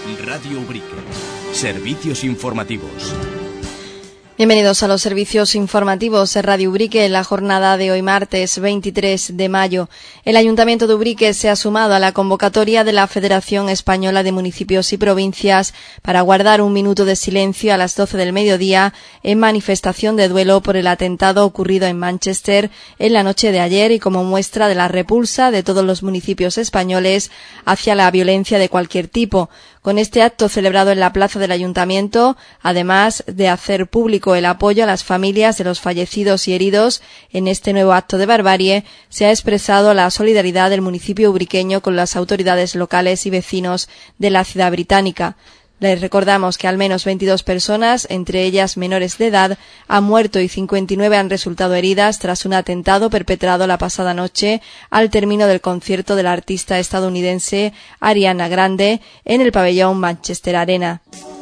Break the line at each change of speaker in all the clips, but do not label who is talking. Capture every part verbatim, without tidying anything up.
Radio Ubrique. Servicios informativos.
Bienvenidos a los servicios informativos de Radio Ubrique en la jornada de hoy martes veintitrés de mayo. El Ayuntamiento de Ubrique se ha sumado a la convocatoria de la Federación Española de Municipios y Provincias para guardar un minuto de silencio a las doce del mediodía en manifestación de duelo por el atentado ocurrido en Manchester en la noche de ayer y como muestra de la repulsa de todos los municipios españoles hacia la violencia de cualquier tipo. Con este acto celebrado en la plaza del Ayuntamiento, además de hacer público el apoyo a las familias de los fallecidos y heridos en este nuevo acto de barbarie, se ha expresado la solidaridad del municipio ubriqueño con las autoridades locales y vecinos de la ciudad británica. Les recordamos que al menos veintidós personas, entre ellas menores de edad, han muerto y cincuenta y nueve han resultado heridas tras un atentado perpetrado la pasada noche al término del concierto de la artista estadounidense Ariana Grande en el pabellón Manchester Arena.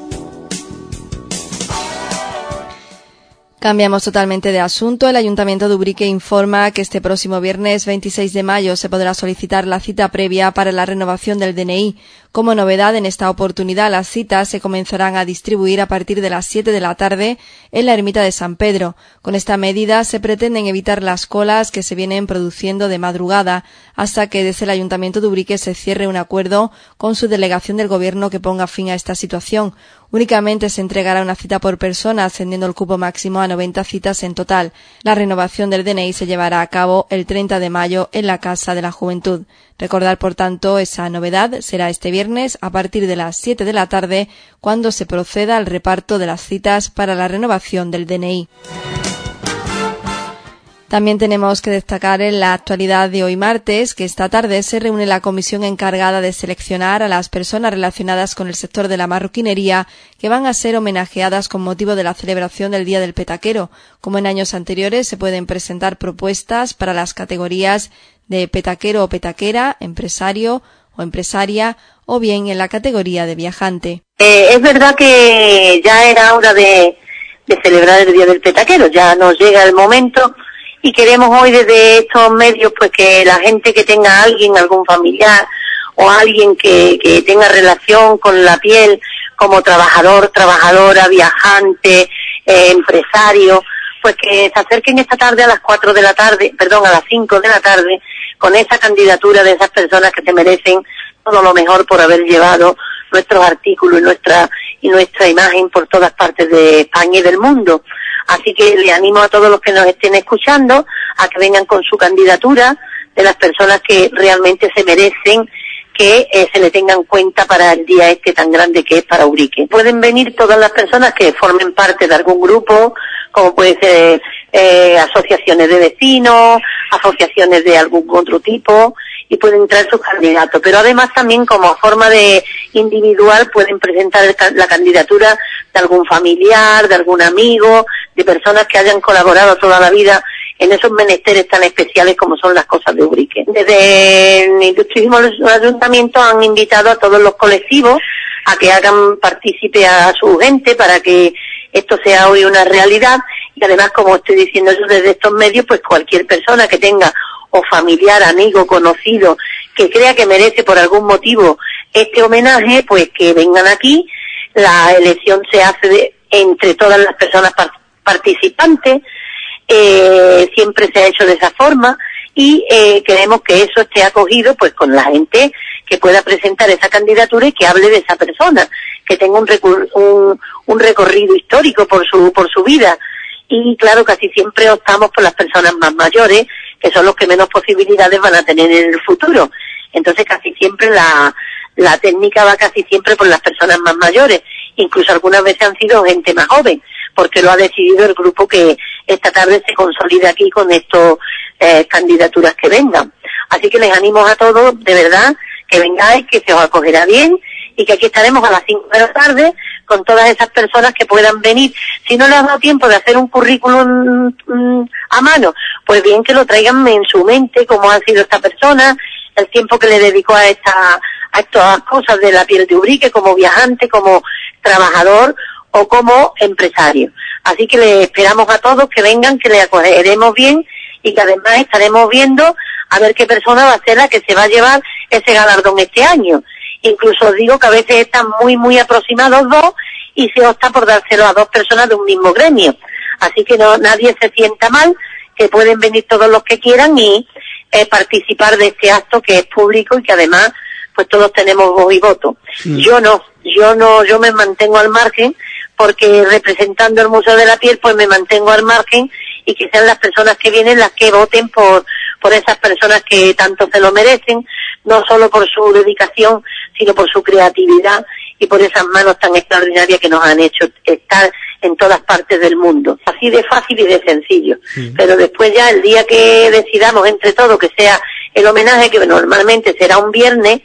Cambiamos totalmente de asunto. El Ayuntamiento de Ubrique informa que este próximo viernes veintiséis de mayo se podrá solicitar la cita previa para la renovación del D N I. Como novedad, en esta oportunidad las citas se comenzarán a distribuir a partir de las siete de la tarde en la ermita de San Pedro. Con esta medida se pretenden evitar las colas que se vienen produciendo de madrugada hasta que desde el Ayuntamiento de Ubrique se cierre un acuerdo con su delegación del Gobierno que ponga fin a esta situación. Únicamente se entregará una cita por persona, ascendiendo el cupo máximo a noventa citas en total. La renovación del D N I se llevará a cabo el treinta de mayo en la Casa de la Juventud. Recordar, por tanto, esa novedad será este viernes a partir de las siete de la tarde, cuando se proceda al reparto de las citas para la renovación del D N I. También tenemos que destacar en la actualidad de hoy martes que esta tarde se reúne la comisión encargada de seleccionar a las personas relacionadas con el sector de la marroquinería que van a ser homenajeadas con motivo de la celebración del Día del Petaquero. Como en años anteriores, se pueden presentar propuestas para las categorías de petaquero o petaquera, empresario o empresaria, o bien en la categoría de viajante.
Eh, es verdad que ya era hora de, de celebrar el Día del Petaquero, ya nos llega el momento. Y queremos hoy desde estos medios pues que la gente que tenga a alguien, algún familiar o alguien que, que tenga relación con la piel como trabajador, trabajadora, viajante, eh, empresario, pues que se acerquen esta tarde a las cuatro de la tarde, perdón, a las cinco de la tarde, con esa candidatura de esas personas que se merecen todo lo mejor por haber llevado nuestros artículos y nuestra, y nuestra imagen por todas partes de España y del mundo. Así que le animo a todos los que nos estén escuchando a que vengan con su candidatura de las personas que realmente se merecen que eh, se le tengan en cuenta para el día este tan grande que es para Ubrique. Pueden venir todas las personas que formen parte de algún grupo, como puede ser eh, asociaciones de vecinos, asociaciones de algún otro tipo, y pueden traer sus candidatos. Pero además también como forma de individual pueden presentar el, la candidatura de algún familiar, de algún amigo, de personas que hayan colaborado toda la vida en esos menesteres tan especiales como son las cosas de Ubrique. Desde el ilustrísimo ayuntamiento han invitado a todos los colectivos a que hagan partícipe a su gente para que esto sea hoy una realidad, y además, como estoy diciendo yo desde estos medios, pues cualquier persona que tenga o familiar, amigo, conocido, que crea que merece por algún motivo este homenaje, pues que vengan aquí. La elección se hace de, entre todas las personas par- participantes, eh, siempre se ha hecho de esa forma, y eh, queremos que eso esté acogido pues con la gente que pueda presentar esa candidatura y que hable de esa persona, que tenga un, recur- un, un recorrido histórico por su, por su vida. Y claro, casi siempre optamos por las personas más mayores, que son los que menos posibilidades van a tener en el futuro. Entonces casi siempre la, la técnica va casi siempre por las personas más mayores. Incluso algunas veces han sido gente más joven, porque lo ha decidido el grupo que esta tarde se consolida aquí con estas eh, candidaturas que vengan. Así que les animo a todos, de verdad, que vengáis, que se os acogerá bien, y que aquí estaremos a las cinco de la tarde con todas esas personas que puedan venir. Si no les ha dado tiempo de hacer un currículum mmm, a mano, pues bien que lo traigan en su mente, cómo ha sido esta persona, el tiempo que le dedicó a esta a estas cosas de la piel de Ubrique, como viajante, como trabajador o como empresario. Así que les esperamos a todos que vengan, que les acogeremos bien, y que además estaremos viendo a ver qué persona va a ser la que se va a llevar ese galardón este año. Incluso os digo que a veces están muy, muy aproximados dos y se opta por dárselo a dos personas de un mismo gremio. Así que no, nadie se sienta mal, que pueden venir todos los que quieran y eh, participar de este acto que es público y que además pues todos tenemos voz y voto. Sí. Yo no, yo no, yo me mantengo al margen porque representando el Museo de la Piel pues me mantengo al margen y que sean las personas que vienen las que voten por, por esas personas que tanto se lo merecen, no solo por su dedicación, sino por su creatividad y por esas manos tan extraordinarias que nos han hecho estar en todas partes del mundo. Así de fácil y de sencillo. Sí. Pero después ya el día que decidamos entre todos que sea el homenaje, que normalmente será un viernes,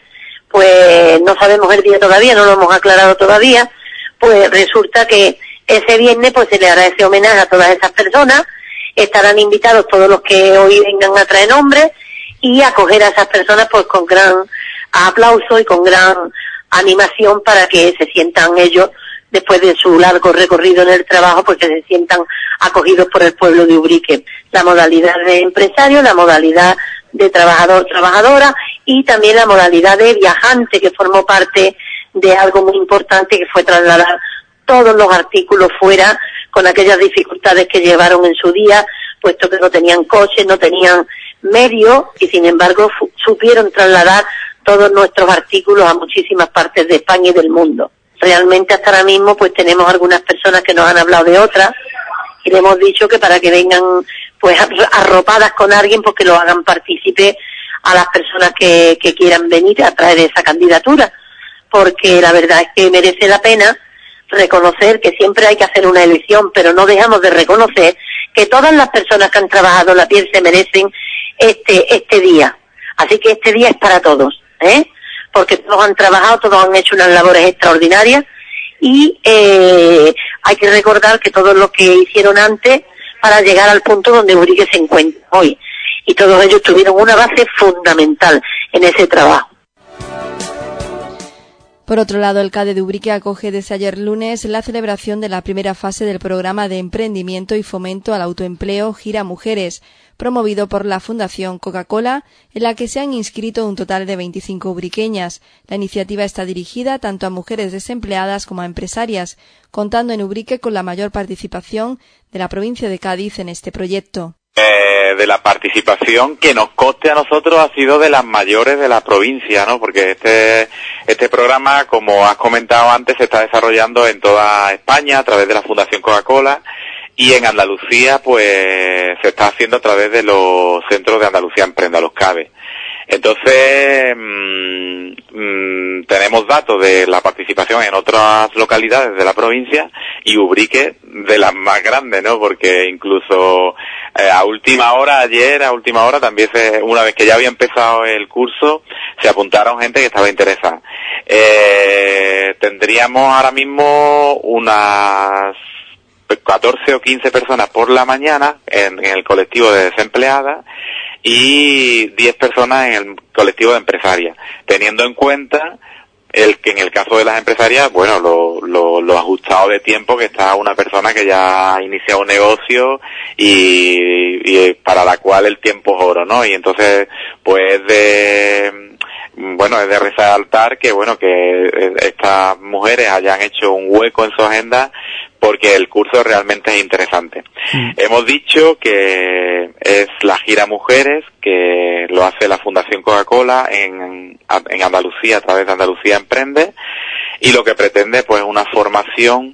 pues no sabemos el día todavía, no lo hemos aclarado todavía, pues resulta que ese viernes pues se le hará ese homenaje a todas esas personas, estarán invitados todos los que hoy vengan a traer nombres y acoger a esas personas pues con gran aplauso y con gran animación para que se sientan ellos después de su largo recorrido en el trabajo, pues que se sientan acogidos por el pueblo de Ubrique. La modalidad de empresario, la modalidad de trabajador-trabajadora y también la modalidad de viajante, que formó parte de algo muy importante que fue trasladar todos los artículos fuera con aquellas dificultades que llevaron en su día, puesto que no tenían coches, no tenían medios y sin embargo fu- supieron trasladar todos nuestros artículos a muchísimas partes de España y del mundo. Realmente hasta ahora mismo pues tenemos algunas personas que nos han hablado de otras y le hemos dicho que para que vengan pues arropadas con alguien pues que lo hagan partícipe a las personas que, que quieran venir a traer esa candidatura, porque la verdad es que merece la pena reconocer que siempre hay que hacer una elección, pero no dejamos de reconocer que todas las personas que han trabajado la piel se merecen este este día. Así que este día es para todos, ¿eh? Porque todos han trabajado, todos han hecho unas labores extraordinarias y eh, hay que recordar que todos los que hicieron antes para llegar al punto donde Ubrique se encuentra hoy. Y todos ellos tuvieron una base fundamental en ese trabajo.
Por otro lado, el C A D E de Ubrique acoge desde ayer lunes la celebración de la primera fase del programa de emprendimiento y fomento al autoempleo Gira Mujeres, promovido por la Fundación Coca-Cola, en la que se han inscrito un total de veinticinco ubriqueñas. La iniciativa está dirigida tanto a mujeres desempleadas como a empresarias, contando en Ubrique con la mayor participación de la provincia de Cádiz en este proyecto.
Eh, de la participación que nos conste a nosotros ha sido de las mayores de la provincia, ¿no? Porque este este programa, como has comentado antes, se está desarrollando en toda España a través de la Fundación Coca-Cola y en Andalucía, pues se está haciendo a través de los centros de Andalucía Emprenda, los C A B E. Entonces, mmm, mmm, tenemos datos de la participación en otras localidades de la provincia y Ubrique de las más grandes, ¿no? Porque incluso eh, a última hora, ayer, a última hora, también se, una vez que ya había empezado el curso, se apuntaron gente que estaba interesada. Eh, tendríamos ahora mismo unas catorce o quince personas por la mañana en, en el colectivo de desempleadas y diez personas en el colectivo de empresarias, teniendo en cuenta el que en el caso de las empresarias, bueno, lo, lo, lo ajustado de tiempo que está una persona que ya ha iniciado un negocio y, y para la cual el tiempo es oro, ¿no? Y entonces, pues de, bueno, es de resaltar que, bueno, que estas mujeres hayan hecho un hueco en su agenda porque el curso realmente es interesante. Mm. Hemos dicho que es la Gira Mujeres, que lo hace la Fundación Coca-Cola en, en Andalucía, a través de Andalucía Emprende, y lo que pretende pues una formación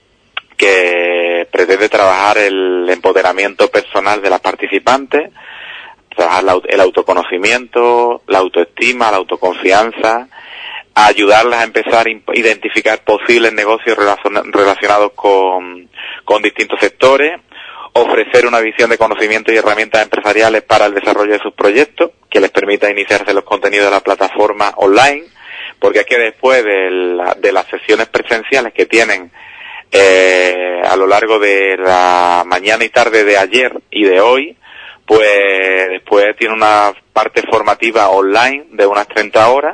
que pretende trabajar el empoderamiento personal de las participantes, trabajar la, el autoconocimiento, la autoestima, la autoconfianza, a ayudarlas a empezar a identificar posibles negocios relacionados con, con distintos sectores, ofrecer una visión de conocimiento y herramientas empresariales para el desarrollo de sus proyectos, que les permita iniciarse los contenidos de la plataforma online, porque es que después de, la, de las sesiones presenciales que tienen eh, a lo largo de la mañana y tarde de ayer y de hoy, pues después tiene una parte formativa online de unas treinta horas,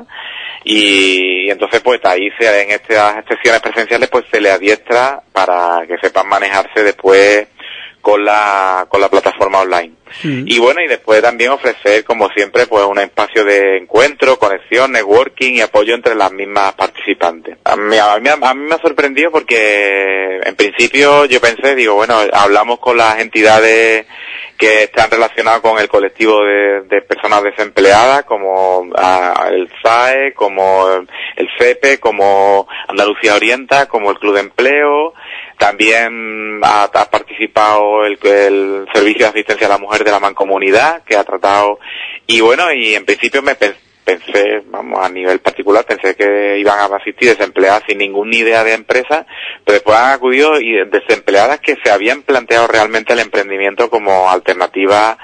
y entonces pues ahí se, en estas sesiones presenciales pues se le adiestra para que sepan manejarse después con la con la plataforma online. Sí. Y bueno, y después también ofrecer, como siempre, pues un espacio de encuentro, conexión, networking y apoyo entre las mismas participantes. A mí, a mí, a mí me ha sorprendido porque en principio yo pensé, digo, bueno, hablamos con las entidades que están relacionadas con el colectivo de, de personas desempleadas, como a, el S A E, como el C E P E, como Andalucía Orienta, como el Club de Empleo. También ha, ha participado el, el Servicio de Asistencia a la Mujer de la Mancomunidad, que ha tratado, y bueno, y en principio me pensé, pensé, vamos, a nivel particular, pensé que iban a asistir desempleadas sin ninguna idea de empresa, pero después han acudido y desempleadas que se habían planteado realmente el emprendimiento como alternativa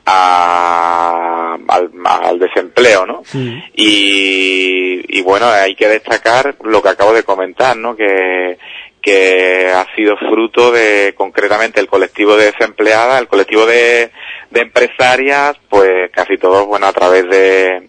a, al, al desempleo, ¿no? Sí. Y, y bueno, hay que destacar lo que acabo de comentar, ¿no? Que que ha sido fruto de, concretamente, el colectivo de desempleadas, el colectivo de, de empresarias, pues casi todos, bueno, a través de,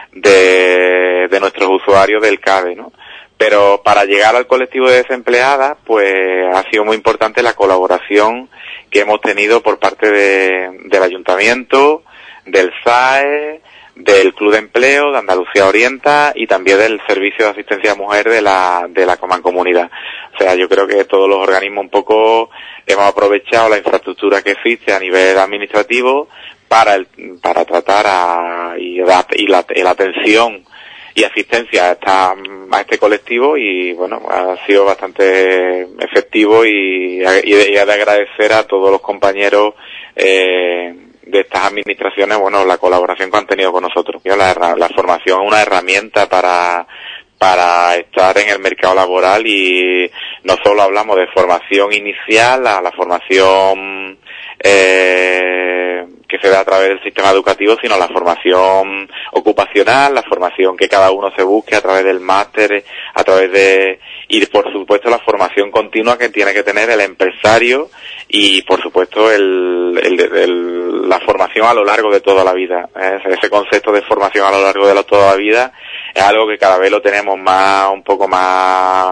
de, de nuestros usuarios del C A D E, ¿no? Pero para llegar al colectivo de desempleadas, pues ha sido muy importante la colaboración que hemos tenido por parte de, del Ayuntamiento, del S A E, del Club de Empleo, de Andalucía Orienta y también del Servicio de Asistencia a Mujer de la, de la Mancomunidad. O sea, yo creo que todos los organismos un poco hemos aprovechado la infraestructura que existe a nivel administrativo para el, para tratar a, y, la, y, la, y la atención y asistencia a, esta, a este colectivo, y bueno, ha sido bastante efectivo y, y, de, y de agradecer a todos los compañeros eh, de estas administraciones, bueno, la colaboración que han tenido con nosotros. La, la formación es una herramienta para para estar en el mercado laboral, y no solo hablamos de formación inicial, a la formación eh, que se da a través del sistema educativo, sino la formación ocupacional, la formación que cada uno se busque a través del máster, a través de, y por supuesto la formación continua que tiene que tener el empresario, y por supuesto el, el, el, la formación a lo largo de toda la vida. Ese, ese concepto de formación a lo largo de la, toda la vida es algo que cada vez lo tenemos más, un poco más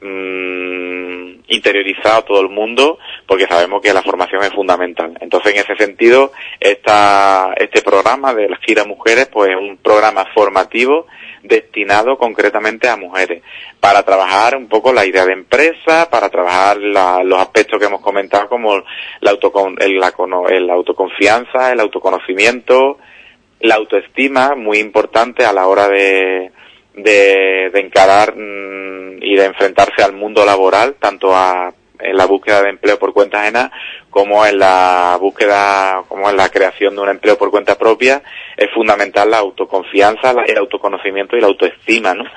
mmm, interiorizado todo el mundo, porque sabemos que la formación es fundamental. Entonces, en ese sentido, esta, este programa de las Gira Mujeres, pues es un programa formativo destinado concretamente a mujeres, para trabajar un poco la idea de empresa, para trabajar la, los aspectos que hemos comentado, como la, autocon, el, la, el autoconfianza, el autoconocimiento, la autoestima, muy importante a la hora de, de, de encarar mmm, y de enfrentarse al mundo laboral, tanto a, en la búsqueda de empleo por cuenta ajena, como en la búsqueda, como en la creación de un empleo por cuenta propia. Es fundamental la autoconfianza, el autoconocimiento y la autoestima, ¿no?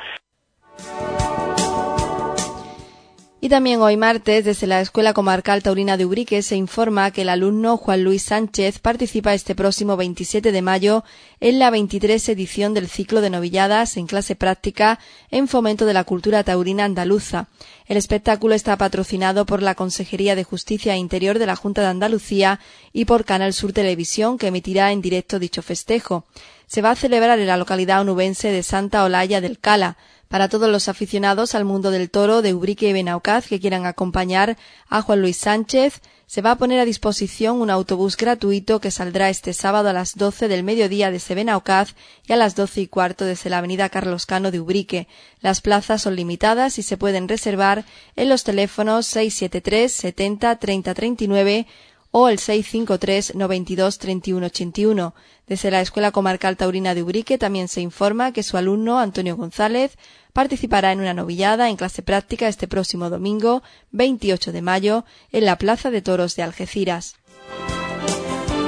Y también hoy martes, desde la Escuela Comarcal Taurina de Ubrique, se informa que el alumno Juan Luis Sánchez participa este próximo veintisiete de mayo en la veintitrés edición del ciclo de novilladas en clase práctica en fomento de la cultura taurina andaluza. El espectáculo está patrocinado por la Consejería de Justicia e Interior de la Junta de Andalucía y por Canal Sur Televisión, que emitirá en directo dicho festejo. Se va a celebrar en la localidad onubense de Santa Olalla del Cala. Para todos los aficionados al mundo del toro de Ubrique y Benaukaz que quieran acompañar a Juan Luis Sánchez, se va a poner a disposición un autobús gratuito que saldrá este sábado a las doce del mediodía desde Benaukaz y a las doce y cuarto desde la avenida Carlos Cano de Ubrique. Las plazas son limitadas y se pueden reservar en los teléfonos seis siete tres setenta treinta treinta y nueve o el seis cinco tres noventa y dos treinta y uno ochenta y uno. Desde la Escuela Comarcal Taurina de Ubrique también se informa que su alumno, Antonio González, participará en una novillada en clase práctica este próximo domingo, veintiocho de mayo, en la Plaza de Toros de Algeciras.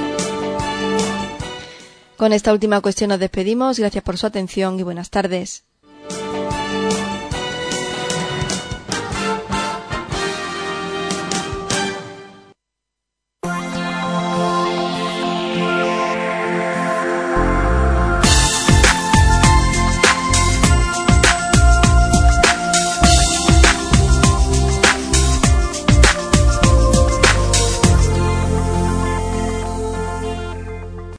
Con esta última cuestión nos despedimos. Gracias por su atención y buenas tardes.